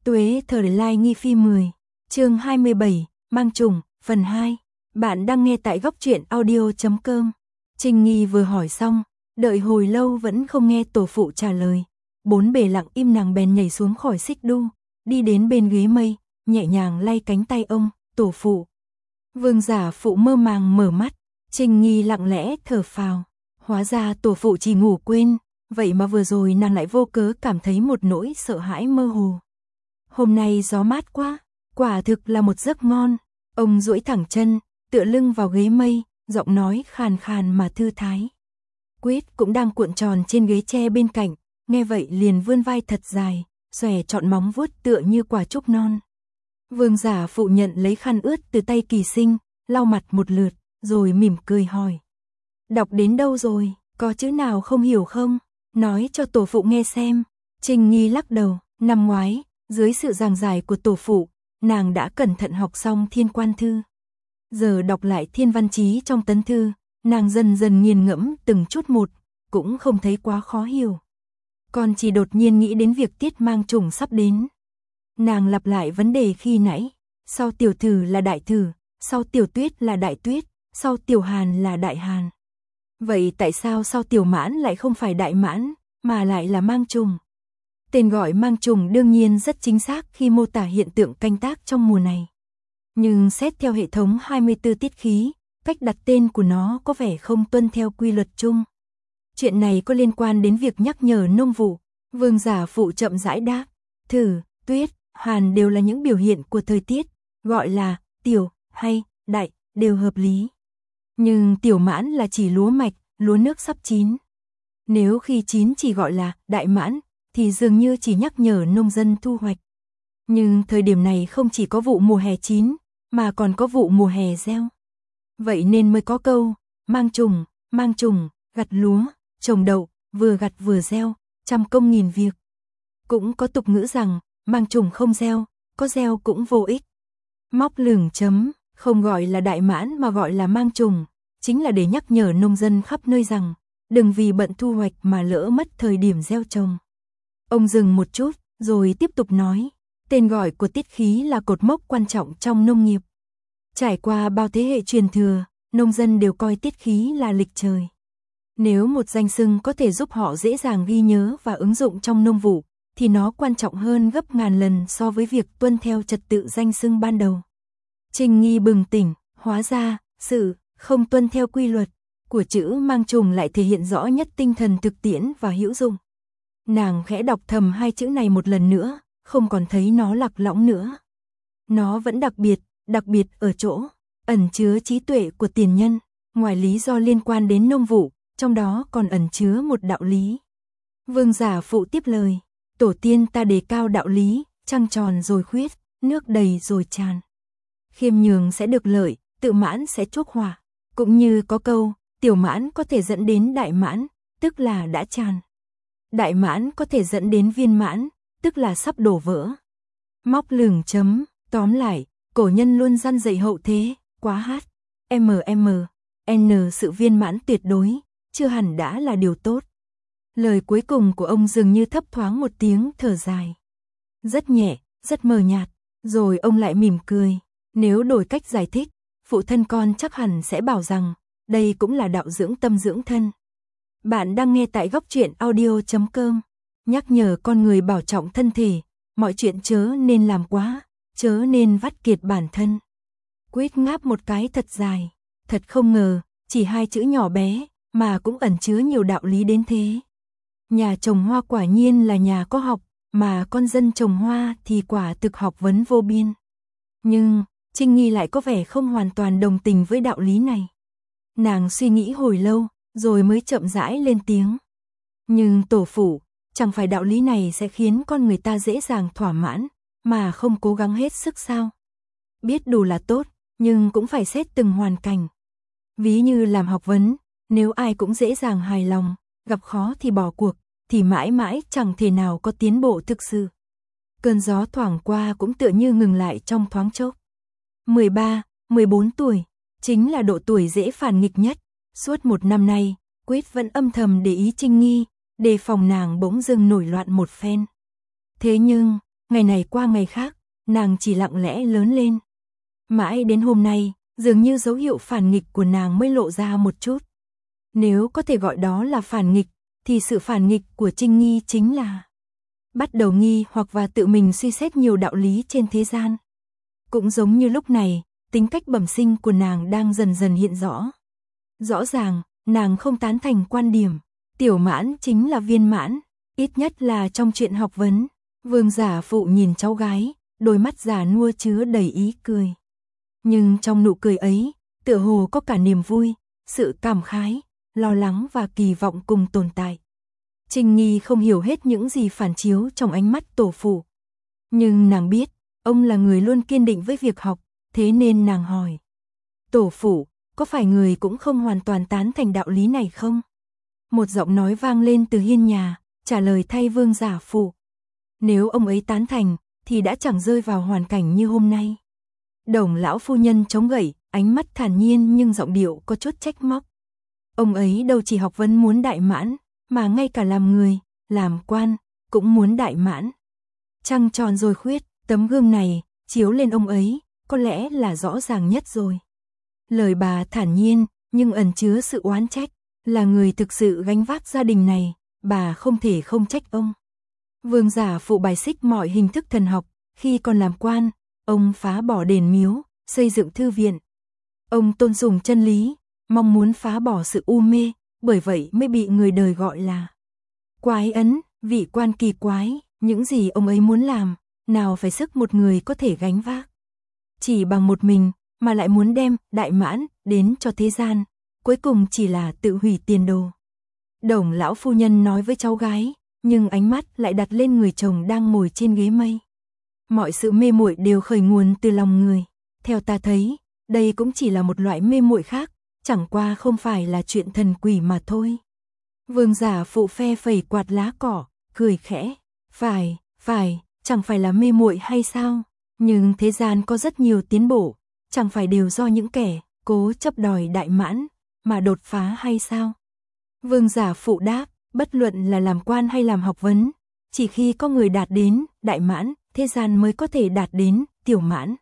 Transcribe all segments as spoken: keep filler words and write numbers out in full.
Tuế thời lai nghi phi mười, chương hai mươi bảy, mang trùng, phần hai. Bạn đang nghe tại góc truyện audio chấm com. Trình Nghi vừa hỏi xong, đợi hồi lâu vẫn không nghe tổ phụ trả lời. Bốn bề lặng im, nàng bèn nhảy xuống khỏi xích đu, đi đến bên ghế mây, nhẹ nhàng lay cánh tay ông, tổ phụ. Vương giả phụ mơ màng mở mắt, Trình Nghi lặng lẽ thở phào. Hóa ra tổ phụ chỉ ngủ quên, vậy mà vừa rồi nàng lại vô cớ cảm thấy một nỗi sợ hãi mơ hồ. Hôm nay gió mát quá, quả thực là một giấc ngon. Ông duỗi thẳng chân, tựa lưng vào ghế mây, giọng nói khàn khàn mà thư thái. Quyết cũng đang cuộn tròn trên ghế tre bên cạnh, nghe vậy liền vươn vai thật dài, xòe trọn móng vuốt tựa như quả trúc non. Vương giả phụ nhận lấy khăn ướt từ tay Kỳ Sinh, lau mặt một lượt, rồi mỉm cười hỏi. Đọc đến đâu rồi, có chữ nào không hiểu không? Nói cho tổ phụ nghe xem. Trình Nghi lắc đầu, năm ngoái, dưới sự giảng giải của tổ phụ, nàng đã cẩn thận học xong Thiên Quan Thư. Giờ đọc lại Thiên Văn Chí trong tấn thư, nàng dần dần nghiền ngẫm từng chút một, cũng không thấy quá khó hiểu. Còn chỉ đột nhiên nghĩ đến việc tiết mang trùng sắp đến. Nàng lặp lại vấn đề khi nãy, sau tiểu thử là đại thử, sau tiểu tuyết là đại tuyết, sau tiểu hàn là đại hàn. Vậy tại sao sau tiểu mãn lại không phải đại mãn, mà lại là mang trùng? Tên gọi mang trùng đương nhiên rất chính xác khi mô tả hiện tượng canh tác trong mùa này. Nhưng xét theo hệ thống hai mươi tư tiết khí, cách đặt tên của nó có vẻ không tuân theo quy luật chung. Chuyện này có liên quan đến việc nhắc nhở nông vụ. Vương giả phụ chậm rãi đáp, thử, tuyết, hàn đều là những biểu hiện của thời tiết, gọi là tiểu hay đại đều hợp lý. Nhưng tiểu mãn là chỉ lúa mạch, lúa nước sắp chín. Nếu khi chín chỉ gọi là đại mãn, thì dường như chỉ nhắc nhở nông dân thu hoạch. Nhưng thời điểm này không chỉ có vụ mùa hè chín, mà còn có vụ mùa hè gieo. Vậy nên mới có câu, mang trùng, mang trùng, gặt lúa, trồng đậu, vừa gặt vừa gieo, trăm công nghìn việc. Cũng có tục ngữ rằng, mang trùng không gieo, có gieo cũng vô ích. Móc lửng chấm, không gọi là đại mãn mà gọi là mang trùng, chính là để nhắc nhở nông dân khắp nơi rằng, đừng vì bận thu hoạch mà lỡ mất thời điểm gieo trồng. Ông dừng một chút, rồi tiếp tục nói, tên gọi của tiết khí là cột mốc quan trọng trong nông nghiệp. Trải qua bao thế hệ truyền thừa, nông dân đều coi tiết khí là lịch trời. Nếu một danh xưng có thể giúp họ dễ dàng ghi nhớ và ứng dụng trong nông vụ, thì nó quan trọng hơn gấp ngàn lần so với việc tuân theo trật tự danh xưng ban đầu. Trình Nghi bừng tỉnh, hóa ra, sự không tuân theo quy luật của chữ mang trùng lại thể hiện rõ nhất tinh thần thực tiễn và hữu dụng. Nàng khẽ đọc thầm hai chữ này một lần nữa, không còn thấy nó lạc lõng nữa. Nó vẫn đặc biệt, đặc biệt ở chỗ, ẩn chứa trí tuệ của tiền nhân, ngoài lý do liên quan đến nông vụ, trong đó còn ẩn chứa một đạo lý. Vương giả phụ tiếp lời, tổ tiên ta đề cao đạo lý, trăng tròn rồi khuyết, nước đầy rồi tràn. Khiêm nhường sẽ được lợi, tự mãn sẽ chuốc họa. Cũng như có câu, tiểu mãn có thể dẫn đến đại mãn, tức là đã tràn. Đại mãn có thể dẫn đến viên mãn, tức là sắp đổ vỡ. Móc lửng chấm, tóm lại, cổ nhân luôn răn dạy hậu thế, quá hát, mm, n sự viên mãn tuyệt đối, chưa hẳn đã là điều tốt. Lời cuối cùng của ông dường như thấp thoáng một tiếng thở dài. Rất nhẹ, rất mờ nhạt, rồi ông lại mỉm cười. Nếu đổi cách giải thích, phụ thân con chắc hẳn sẽ bảo rằng, đây cũng là đạo dưỡng tâm dưỡng thân. Bạn đang nghe tại góc truyện audio chấm com. Nhắc nhở con người bảo trọng thân thể, mọi chuyện chớ nên làm quá, chớ nên vắt kiệt bản thân. Quyết ngáp một cái thật dài, thật không ngờ, chỉ hai chữ nhỏ bé, mà cũng ẩn chứa nhiều đạo lý đến thế. Nhà trồng hoa quả nhiên là nhà có học, mà con dân trồng hoa thì quả thực học vấn vô biên. Nhưng, Trình Nghi lại có vẻ không hoàn toàn đồng tình với đạo lý này. Nàng suy nghĩ hồi lâu, rồi mới chậm rãi lên tiếng. Nhưng tổ phụ, chẳng phải đạo lý này sẽ khiến con người ta dễ dàng thỏa mãn, mà không cố gắng hết sức sao? Biết đủ là tốt, nhưng cũng phải xét từng hoàn cảnh. Ví như làm học vấn, nếu ai cũng dễ dàng hài lòng, gặp khó thì bỏ cuộc, thì mãi mãi chẳng thể nào có tiến bộ thực sự. Cơn gió thoảng qua cũng tựa như ngừng lại trong thoáng chốc. mười ba, mười bốn tuổi, chính là độ tuổi dễ phản nghịch nhất. Suốt một năm nay, Quyết vẫn âm thầm để ý Trình Nghi, đề phòng nàng bỗng dưng nổi loạn một phen. Thế nhưng, ngày này qua ngày khác, nàng chỉ lặng lẽ lớn lên. Mãi đến hôm nay, dường như dấu hiệu phản nghịch của nàng mới lộ ra một chút. Nếu có thể gọi đó là phản nghịch, thì sự phản nghịch của Trinh Nghi chính là bắt đầu nghi hoặc và tự mình suy xét nhiều đạo lý trên thế gian. Cũng giống như lúc này, tính cách bẩm sinh của nàng đang dần dần hiện rõ. Rõ ràng, nàng không tán thành quan điểm, tiểu mãn chính là viên mãn, ít nhất là trong chuyện học vấn. Vương Giả Phụ nhìn cháu gái, đôi mắt già nua chứa đầy ý cười. Nhưng trong nụ cười ấy, tựa hồ có cả niềm vui, sự cảm khái, lo lắng và kỳ vọng cùng tồn tại. Trinh Nghi không hiểu hết những gì phản chiếu trong ánh mắt tổ phụ. Nhưng nàng biết, ông là người luôn kiên định với việc học, thế nên nàng hỏi. Tổ phụ, có phải người cũng không hoàn toàn tán thành đạo lý này không? Một giọng nói vang lên từ hiên nhà, trả lời thay Vương Giả Phụ. Nếu ông ấy tán thành, thì đã chẳng rơi vào hoàn cảnh như hôm nay. Đồng lão phu nhân chống gậy, ánh mắt thản nhiên nhưng giọng điệu có chút trách móc. Ông ấy đâu chỉ học vấn muốn đại mãn, mà ngay cả làm người, làm quan, cũng muốn đại mãn. Trăng tròn rồi khuyết, tấm gương này, chiếu lên ông ấy, có lẽ là rõ ràng nhất rồi. Lời bà thản nhiên, nhưng ẩn chứa sự oán trách, là người thực sự gánh vác gia đình này, bà không thể không trách ông. Vương Giả Phụ bài xích mọi hình thức thần học, khi còn làm quan, ông phá bỏ đền miếu, xây dựng thư viện. Ông tôn sùng chân lý, mong muốn phá bỏ sự u mê, bởi vậy mới bị người đời gọi là quái ấn, vị quan kỳ quái. Những gì ông ấy muốn làm, nào phải sức một người có thể gánh vác. Chỉ bằng một mình, mà lại muốn đem đại mãn đến cho thế gian, cuối cùng chỉ là tự hủy tiền đồ. Đồng lão phu nhân nói với cháu gái, nhưng ánh mắt lại đặt lên người chồng đang ngồi trên ghế mây. Mọi sự mê muội đều khởi nguồn từ lòng người. Theo ta thấy, đây cũng chỉ là một loại mê muội khác, chẳng qua không phải là chuyện thần quỷ mà thôi. Vương Giả Phụ phe phẩy quạt lá cỏ, cười khẽ. Phải, phải, chẳng phải là mê muội hay sao? Nhưng thế gian có rất nhiều tiến bộ, chẳng phải đều do những kẻ cố chấp đòi đại mãn mà đột phá hay sao? Vương Giả Phụ đáp, bất luận là làm quan hay làm học vấn, chỉ khi có người đạt đến đại mãn, thế gian mới có thể đạt đến tiểu mãn.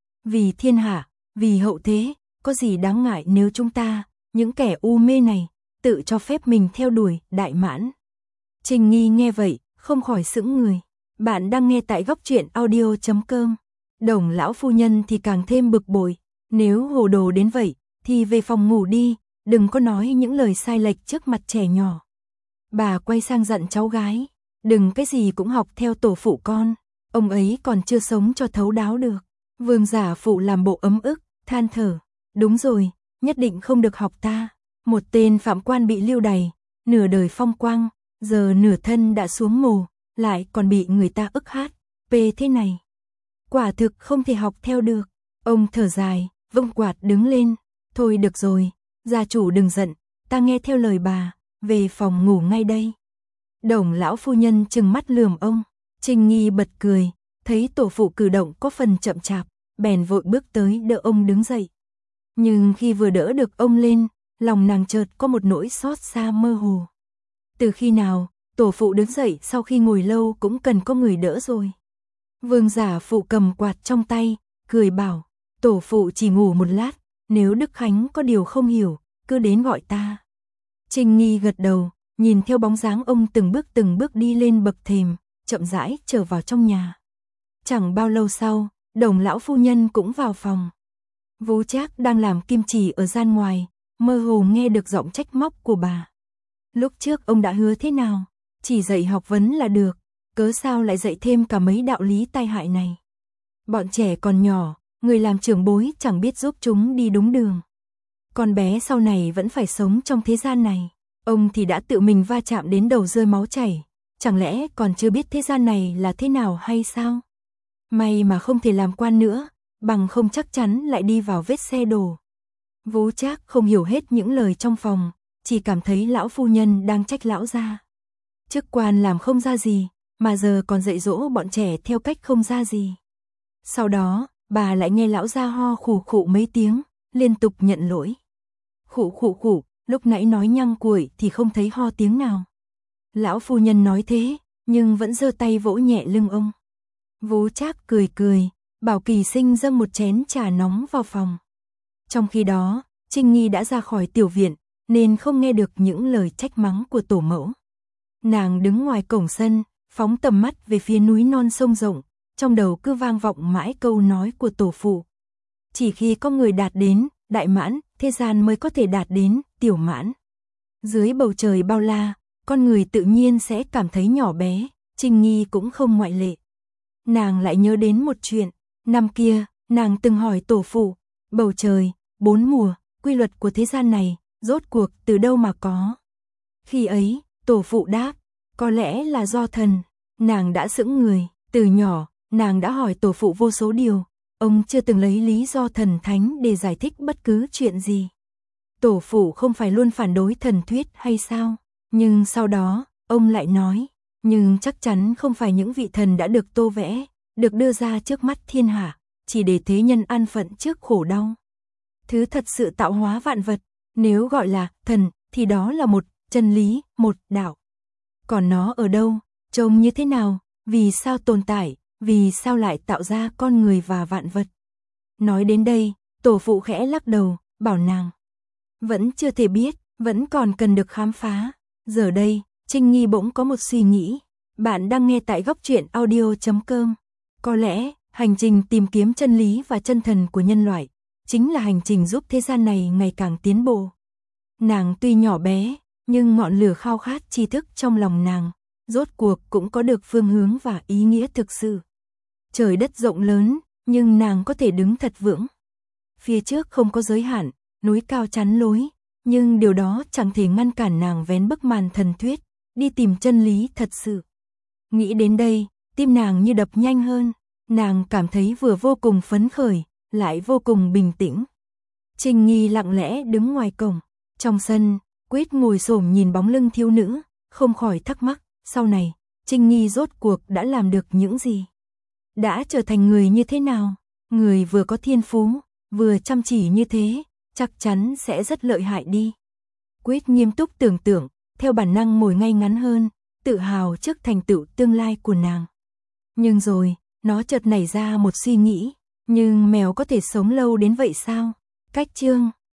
Vì thiên hạ, vì hậu thế, có gì đáng ngại nếu chúng ta, những kẻ u mê này, tự cho phép mình theo đuổi đại mãn. Trinh Nghi nghe vậy, không khỏi sững người. Bạn đang nghe tại góc truyện audio chấm com. Đồng lão phu nhân thì càng thêm bực bội. Nếu hồ đồ đến vậy, thì về phòng ngủ đi, đừng có nói những lời sai lệch trước mặt trẻ nhỏ. Bà quay sang dặn cháu gái, đừng cái gì cũng học theo tổ phụ con, ông ấy còn chưa sống cho thấu đáo được. Vương Giả Phụ làm bộ ấm ức, than thở, đúng rồi, nhất định không được học ta. Một tên phạm quan bị lưu đày, nửa đời phong quang, giờ nửa thân đã xuống mồ, lại còn bị người ta ức hát, pê thế này. Quả thực không thể học theo được. Ông thở dài, vung quạt đứng lên, thôi được rồi, gia chủ đừng giận, ta nghe theo lời bà, về phòng ngủ ngay đây. Đồng lão phu nhân trừng mắt lườm ông, Trinh Nghi bật cười, thấy tổ phụ cử động có phần chậm chạp, bèn vội bước tới đỡ ông đứng dậy. Nhưng khi vừa đỡ được ông lên, lòng nàng chợt có một nỗi xót xa mơ hồ. Từ khi nào, tổ phụ đứng dậy sau khi ngồi lâu cũng cần có người đỡ rồi. Vương Giả Phụ cầm quạt trong tay, cười bảo, tổ phụ chỉ ngủ một lát, nếu Đức Khánh có điều không hiểu, cứ đến gọi ta. Trinh Nghi gật đầu, nhìn theo bóng dáng ông từng bước từng bước đi lên bậc thềm, chậm rãi trở vào trong nhà. Chẳng bao lâu sau, Đồng lão phu nhân cũng vào phòng. Vú Trác đang làm kim chỉ ở gian ngoài, mơ hồ nghe được giọng trách móc của bà. Lúc trước ông đã hứa thế nào, chỉ dạy học vấn là được, cớ sao lại dạy thêm cả mấy đạo lý tai hại này. Bọn trẻ còn nhỏ, người làm trưởng bối chẳng biết giúp chúng đi đúng đường. Con bé sau này vẫn phải sống trong thế gian này, ông thì đã tự mình va chạm đến đầu rơi máu chảy, chẳng lẽ còn chưa biết thế gian này là thế nào hay sao? May mà không thể làm quan nữa, bằng không chắc chắn lại đi vào vết xe đổ. Vú Trác không hiểu hết những lời trong phòng, chỉ cảm thấy lão phu nhân đang trách lão gia. Chức quan làm không ra gì, mà giờ còn dạy dỗ bọn trẻ theo cách không ra gì. Sau đó, bà lại nghe lão gia ho khủ khụ mấy tiếng, liên tục nhận lỗi. Khụ khụ khụ, lúc nãy nói nhăng cuội thì không thấy ho tiếng nào. Lão phu nhân nói thế, nhưng vẫn giơ tay vỗ nhẹ lưng ông. Vú Trác cười cười, bảo Kỳ Sinh dâng một chén trà nóng vào phòng. Trong khi đó, Trinh Nghi đã ra khỏi tiểu viện, nên không nghe được những lời trách mắng của tổ mẫu. Nàng đứng ngoài cổng sân, phóng tầm mắt về phía núi non sông rộng, trong đầu cứ vang vọng mãi câu nói của tổ phụ. Chỉ khi có người đạt đến đại mãn, thế gian mới có thể đạt đến tiểu mãn. Dưới bầu trời bao la, con người tự nhiên sẽ cảm thấy nhỏ bé, Trinh Nghi cũng không ngoại lệ. Nàng lại nhớ đến một chuyện, năm kia, nàng từng hỏi tổ phụ, bầu trời, bốn mùa, quy luật của thế gian này, rốt cuộc từ đâu mà có. Khi ấy, tổ phụ đáp, có lẽ là do thần. Nàng đã sững người, từ nhỏ, nàng đã hỏi tổ phụ vô số điều, ông chưa từng lấy lý do thần thánh để giải thích bất cứ chuyện gì. Tổ phụ không phải luôn phản đối thần thuyết hay sao? Nhưng sau đó, ông lại nói, nhưng chắc chắn không phải những vị thần đã được tô vẽ, được đưa ra trước mắt thiên hạ, chỉ để thế nhân an phận trước khổ đau. Thứ thật sự tạo hóa vạn vật, nếu gọi là thần, thì đó là một chân lý, một đạo. Còn nó ở đâu, trông như thế nào, vì sao tồn tại, vì sao lại tạo ra con người và vạn vật. Nói đến đây, tổ phụ khẽ lắc đầu, bảo nàng. Vẫn chưa thể biết, vẫn còn cần được khám phá. Giờ đây, Trinh Nghi bỗng có một suy nghĩ. Bạn đang nghe tại góc truyện audio chấm com. Có lẽ, hành trình tìm kiếm chân lý và chân thần của nhân loại, chính là hành trình giúp thế gian này ngày càng tiến bộ. Nàng tuy nhỏ bé, nhưng ngọn lửa khao khát tri thức trong lòng nàng, rốt cuộc cũng có được phương hướng và ý nghĩa thực sự. Trời đất rộng lớn, nhưng nàng có thể đứng thật vững. Phía trước không có giới hạn, núi cao chắn lối, nhưng điều đó chẳng thể ngăn cản nàng vén bức màn thần thuyết, đi tìm chân lý thật sự. Nghĩ đến đây, tim nàng như đập nhanh hơn, nàng cảm thấy vừa vô cùng phấn khởi, lại vô cùng bình tĩnh. Trinh Nghi lặng lẽ đứng ngoài cổng, trong sân, Quyết ngồi xổm nhìn bóng lưng thiếu nữ, không khỏi thắc mắc, sau này, Trinh Nghi rốt cuộc đã làm được những gì? Đã trở thành người như thế nào? Người vừa có thiên phú, vừa chăm chỉ như thế, chắc chắn sẽ rất lợi hại đi. Quyết nghiêm túc tưởng tượng, theo bản năng ngồi ngay ngắn hơn, tự hào trước thành tựu tương lai của nàng. Nhưng rồi, nó chợt nảy ra một suy nghĩ, nhưng mèo có thể sống lâu đến vậy sao? Cách chương